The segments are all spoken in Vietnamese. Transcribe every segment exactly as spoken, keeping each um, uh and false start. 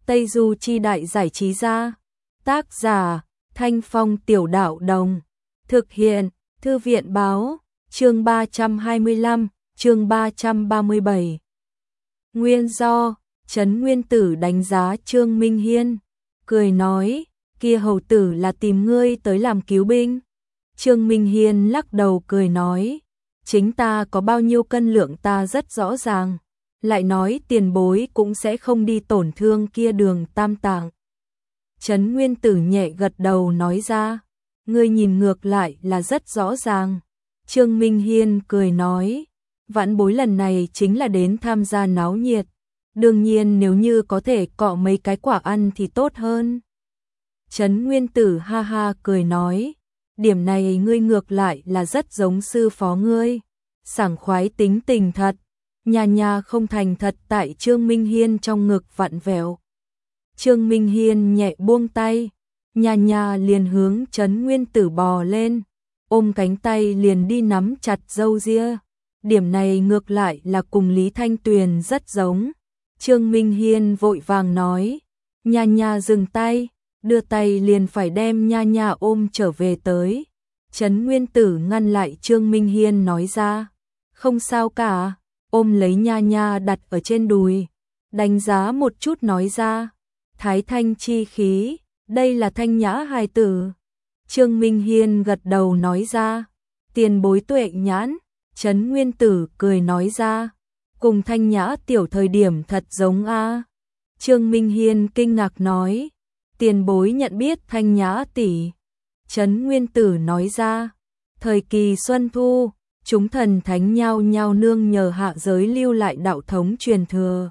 Tây Du Chi Đại Giải Trí Gia. Tác giả Thanh Phong Tiểu Đạo Đồng. Thực hiện Thư viện Báo. Chương ba trăm hai mươi lăm, chương ba trăm ba mươi bảy. Nguyên do, Trấn Nguyên Tử đánh giá Trương Minh Hiên, cười nói, kia hầu tử là tìm ngươi tới làm cứu binh. Trương Minh Hiên lắc đầu cười nói, chính ta có bao nhiêu cân lượng ta rất rõ ràng, lại nói tiền bối cũng sẽ không đi tổn thương kia Đường Tam Tạng. Trấn Nguyên Tử nhẹ gật đầu nói ra, ngươi nhìn ngược lại là rất rõ ràng. Trương Minh Hiên cười nói, vãn bối lần này chính là đến tham gia náo nhiệt, đương nhiên nếu như có thể cọ mấy cái quả ăn thì tốt hơn. Trấn Nguyên Tử ha ha cười nói, điểm này ngươi ngược lại là rất giống sư phó ngươi, sảng khoái tính tình thật. Nhà nhà không thành thật tại Trương Minh Hiên trong ngực vặn vẹo. Trương Minh Hiên nhẹ buông tay, nhà nhà liền hướng Trấn Nguyên Tử bò lên, ôm cánh tay liền đi nắm chặt râu ria. Điểm này ngược lại là cùng Lý Thanh Tuyền rất giống. Trương Minh Hiên vội vàng nói, nhà nhà dừng tay, đưa tay liền phải đem nha nha ôm trở về tới. Trấn Nguyên Tử ngăn lại Trương Minh Hiên nói ra, không sao cả, ôm lấy nha nha đặt ở trên đùi, đánh giá một chút nói ra, thái thanh chi khí, đây là thanh nhã hài tử. Trương Minh Hiên gật đầu nói ra, tiền bối tuệ nhãn. Trấn Nguyên Tử cười nói ra, cùng thanh nhã tiểu thời điểm thật giống a. Trương Minh Hiên kinh ngạc nói, tiền bối nhận biết thanh nhã tỷ. Trấn Nguyên Tử nói ra, thời kỳ xuân thu, chúng thần thánh nhau nhau nương nhờ hạ giới lưu lại đạo thống truyền thừa.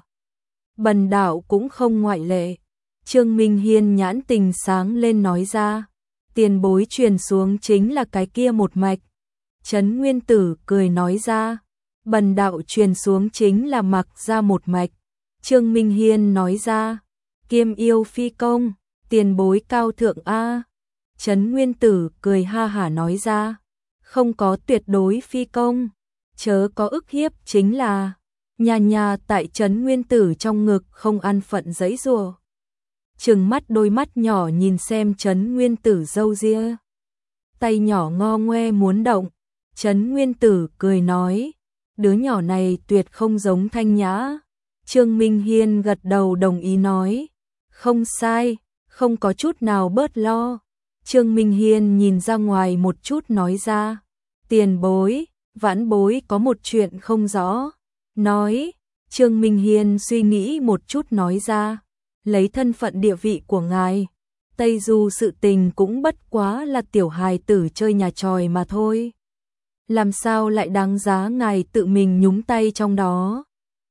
Bần đạo cũng không ngoại lệ. Trương Minh Hiên nhãn tình sáng lên nói ra, tiền bối truyền xuống chính là cái kia một mạch. Trấn Nguyên Tử cười nói ra, bần đạo truyền xuống chính là Mặc ra một mạch. Trương Minh Hiên nói ra, kiêm yêu phi công, tiền bối cao thượng a. Trấn Nguyên Tử cười ha hả nói ra, không có tuyệt đối phi công, chớ có ức hiếp chính là. Nhà nhà tại Trấn Nguyên Tử trong ngực không ăn phận giãy giụa. Trừng mắt đôi mắt nhỏ nhìn xem Trấn Nguyên Tử râu ria. Tay nhỏ ngo ngoe muốn động. Trấn Nguyên Tử cười nói, đứa nhỏ này tuyệt không giống thanh nhã. Trương Minh Hiên gật đầu đồng ý nói, không sai, không có chút nào bớt lo. Trương Minh Hiên nhìn ra ngoài một chút nói ra, tiền bối, vãn bối có một chuyện không rõ. Nói, Trương Minh Hiên suy nghĩ một chút nói ra, lấy thân phận địa vị của ngài, Tây Du sự tình cũng bất quá là tiểu hài tử chơi nhà tròi mà thôi. Làm sao lại đáng giá ngài tự mình nhúng tay trong đó?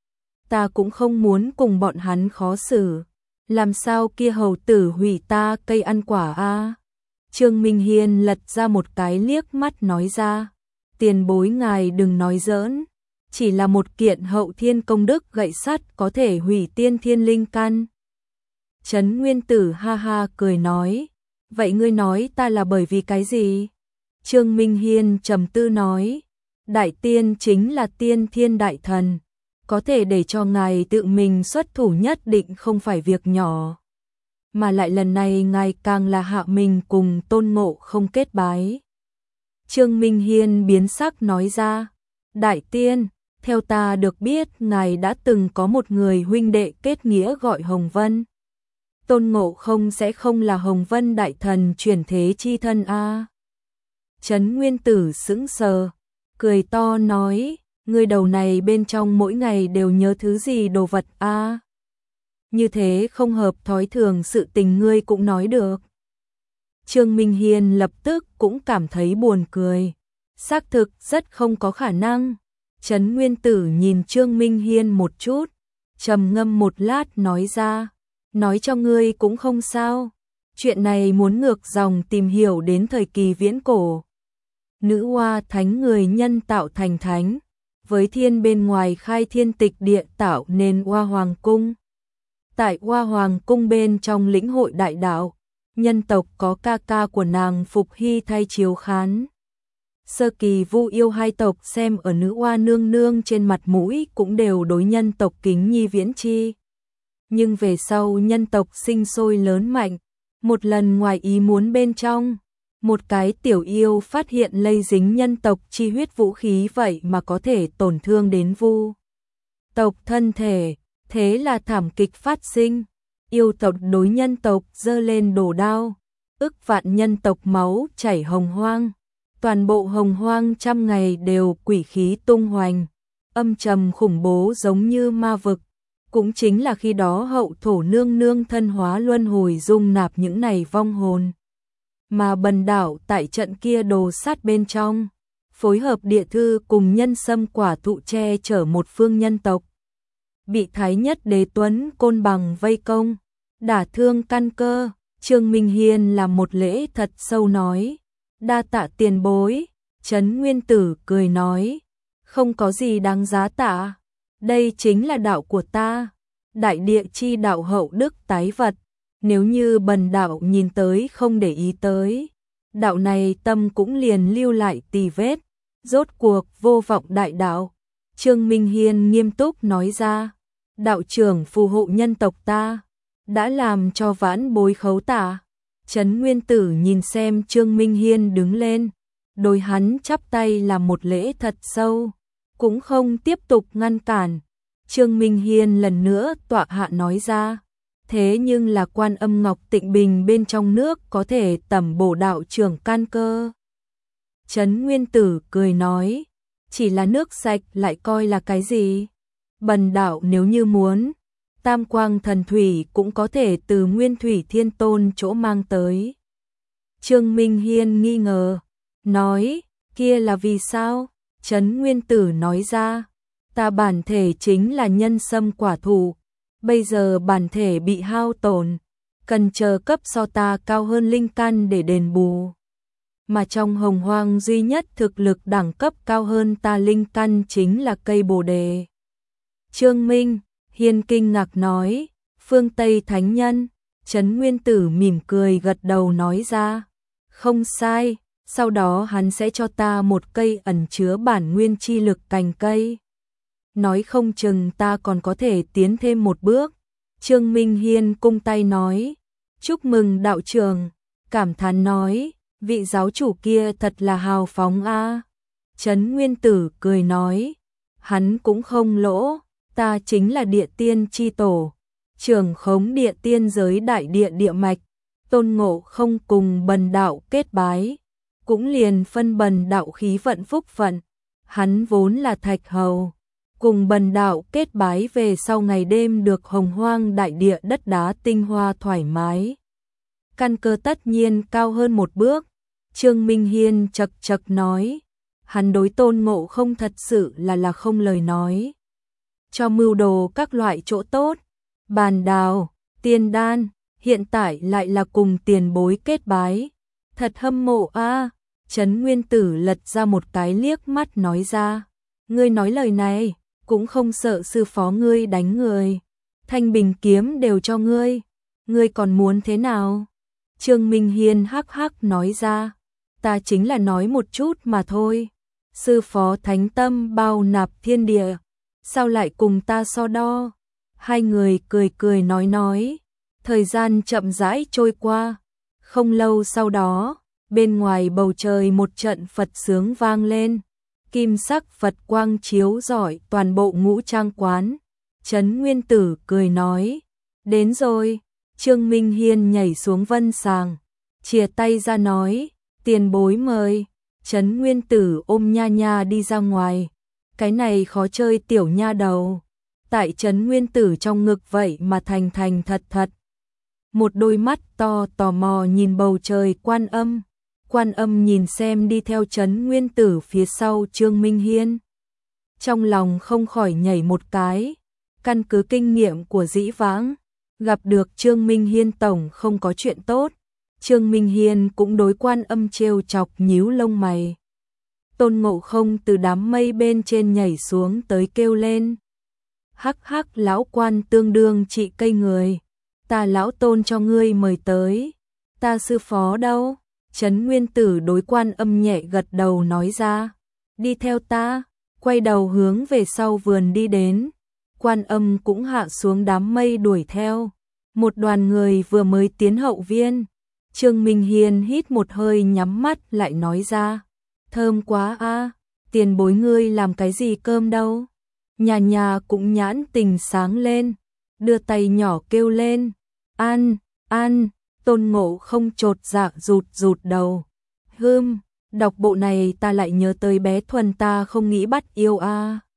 Ta cũng không muốn cùng bọn hắn khó xử. Làm sao kia hầu tử hủy ta cây ăn quả a? Trương Minh Hiên lật ra một cái liếc mắt nói ra, tiền bối ngài đừng nói giỡn, chỉ là một kiện hậu thiên công đức gậy sắt có thể hủy tiên thiên linh căn. Trấn Nguyên Tử ha ha cười nói, vậy ngươi nói ta là bởi vì cái gì? Trương Minh Hiên trầm tư nói, đại tiên chính là tiên thiên đại thần, có thể để cho ngài tự mình xuất thủ nhất định không phải việc nhỏ. Mà lại lần này ngài càng là hạ mình cùng Tôn Ngộ Không kết bái. Trương Minh Hiên biến sắc nói ra, đại tiên, theo ta được biết ngài đã từng có một người huynh đệ kết nghĩa gọi Hồng Vân. Tôn Ngộ Không sẽ không là Hồng Vân đại thần chuyển thế chi thân a? Trấn Nguyên Tử sững sờ, cười to nói, ngươi đầu này bên trong mỗi ngày đều nhớ thứ gì đồ vật a? Như thế không hợp thói thường sự tình ngươi cũng nói được. Trương Minh Hiên lập tức cũng cảm thấy buồn cười, xác thực rất không có khả năng. Trấn Nguyên Tử nhìn Trương Minh Hiên một chút, trầm ngâm một lát nói ra, nói cho ngươi cũng không sao, chuyện này muốn ngược dòng tìm hiểu đến thời kỳ viễn cổ. Nữ hoa thánh người nhân tạo thành thánh, với thiên bên ngoài khai thiên tịch địa tạo nên Hoa Hoàng Cung. Tại Hoa Hoàng Cung bên trong lĩnh hội đại đạo, nhân tộc có ca ca của nàng Phục Hy thay chiếu khán. Sơ kỳ Vu Yêu hai tộc xem ở nữ hoa nương nương trên mặt mũi cũng đều đối nhân tộc kính nhi viễn chi. Nhưng về sau nhân tộc sinh sôi lớn mạnh, một lần ngoài ý muốn bên trong, một cái tiểu yêu phát hiện lây dính nhân tộc chi huyết vũ khí vậy mà có thể tổn thương đến vu tộc thân thể, thế là thảm kịch phát sinh. Yêu tộc đối nhân tộc giơ lên đồ đao, ức vạn nhân tộc máu chảy hồng hoang, toàn bộ hồng hoang trăm ngày đều quỷ khí tung hoành, âm trầm khủng bố giống như ma vực. Cũng chính là khi đó hậu thổ nương nương thân hóa luân hồi dung nạp những này vong hồn. Mà bần đảo tại trận kia đồ sát bên trong, phối hợp địa thư cùng nhân sâm quả thụ che chở một phương nhân tộc. Bị Thái Nhất Đế Tuấn Côn Bằng vây công, đả thương căn cơ, Trương Minh Hiên làm một lễ thật sâu nói, đa tạ tiền bối. Trấn Nguyên Tử cười nói, không có gì đáng giá tạ, đây chính là đạo của ta, đại địa chi đạo hậu đức tái vật, nếu như bần đạo nhìn tới không để ý tới, đạo này tâm cũng liền lưu lại tì vết, rốt cuộc vô vọng đại đạo. Trương Minh Hiên nghiêm túc nói ra, đạo trưởng phù hộ nhân tộc ta, đã làm cho vãn bối khấu tạ. Trấn Nguyên Tử nhìn xem Trương Minh Hiên đứng lên, đối hắn chắp tay làm một lễ thật sâu, cũng không tiếp tục ngăn cản. Trương Minh Hiên lần nữa tọa hạ nói ra, thế nhưng là Quan Âm Ngọc Tịnh Bình bên trong nước có thể tẩm bổ đạo trưởng can cơ. Trấn Nguyên Tử cười nói, chỉ là nước sạch lại coi là cái gì? Bần đạo nếu như muốn, Tam Quang Thần Thủy cũng có thể từ Nguyên Thủy Thiên Tôn chỗ mang tới. Trương Minh Hiên nghi ngờ, nói, kia là vì sao? Trấn Nguyên Tử nói ra, ta bản thể chính là nhân sâm quả thụ, bây giờ bản thể bị hao tổn, cần chờ cấp so ta cao hơn linh căn để đền bù. Mà trong hồng hoang duy nhất thực lực đẳng cấp cao hơn ta linh căn chính là cây bồ đề. Trương Minh Hiên kinh ngạc nói, phương Tây Thánh Nhân. Trấn Nguyên Tử mỉm cười gật đầu nói ra, không sai, sau đó hắn sẽ cho ta một cây ẩn chứa bản nguyên chi lực cành cây. Nói không chừng ta còn có thể tiến thêm một bước. Trương Minh Hiên cung tay nói, chúc mừng đạo trưởng, cảm thán nói, vị giáo chủ kia thật là hào phóng a. Trấn Nguyên Tử cười nói, hắn cũng không lỗ, ta chính là địa tiên chi tổ, trưởng khống địa tiên giới đại địa địa mạch, Tôn Ngộ Không cùng bần đạo kết bái, cũng liền phân bần đạo khí vận phúc phận, hắn vốn là thạch hầu, cùng bần đạo kết bái về sau ngày đêm được hồng hoang đại địa đất đá tinh hoa thoải mái. Căn cơ tất nhiên cao hơn một bước. Trương Minh Hiên chật chật nói, hắn đối Tôn Ngộ Không thật sự là là không lời nói. Cho mưu đồ các loại chỗ tốt, bàn đào, tiên đan, hiện tại lại là cùng tiền bối kết bái. Thật hâm mộ a. Trấn Nguyên Tử lật ra một cái liếc mắt nói ra, ngươi nói lời này, cũng không sợ sư phó ngươi đánh người. Thanh bình kiếm đều cho ngươi, ngươi còn muốn thế nào? Trương Minh Hiên hắc hắc nói ra, ta chính là nói một chút mà thôi. Sư phó thánh tâm bao nạp thiên địa, sao lại cùng ta so đo? Hai người cười cười nói nói, thời gian chậm rãi trôi qua. Không lâu sau đó, bên ngoài bầu trời một trận Phật sướng vang lên, kim sắc Phật quang chiếu rọi toàn bộ ngũ trang quán. Trấn Nguyên Tử cười nói, đến rồi. Trương Minh Hiên nhảy xuống vân sàng, chìa tay ra nói, tiền bối mời. Trấn Nguyên Tử ôm nha nha đi ra ngoài, cái này khó chơi tiểu nha đầu, tại Trấn Nguyên Tử trong ngực vậy mà thành thành thật thật. Một đôi mắt to tò mò nhìn bầu trời Quan Âm. Quan Âm nhìn xem đi theo Trấn Nguyên Tử phía sau Trương Minh Hiên, trong lòng không khỏi nhảy một cái. Căn cứ kinh nghiệm của dĩ vãng, gặp được Trương Minh Hiên tổng không có chuyện tốt. Trương Minh Hiên cũng đối Quan Âm trêu chọc nhíu lông mày. Tôn Ngộ Không từ đám mây bên trên nhảy xuống tới kêu lên, hắc hắc lão quan tương đương trị cây người, ta lão Tôn cho ngươi mời tới, ta sư phó đâu? Trấn Nguyên Tử đối Quan Âm nhẹ gật đầu nói ra, đi theo ta. Quay đầu hướng về sau vườn đi đến. Quan Âm cũng hạ xuống đám mây đuổi theo. Một đoàn người vừa mới tiến hậu viên. Trương Minh Hiên hít một hơi nhắm mắt lại nói ra. Thơm quá a, tiền bối ngươi làm cái gì cơm đâu. Nhà nhà cũng nhãn tình sáng lên, đưa tay nhỏ kêu lên. Ăn, ăn, Tôn Ngộ không chột dạ rụt rụt đầu. Hưm, đọc bộ này ta lại nhớ tới bé Thuần ta không nghĩ bắt yêu a.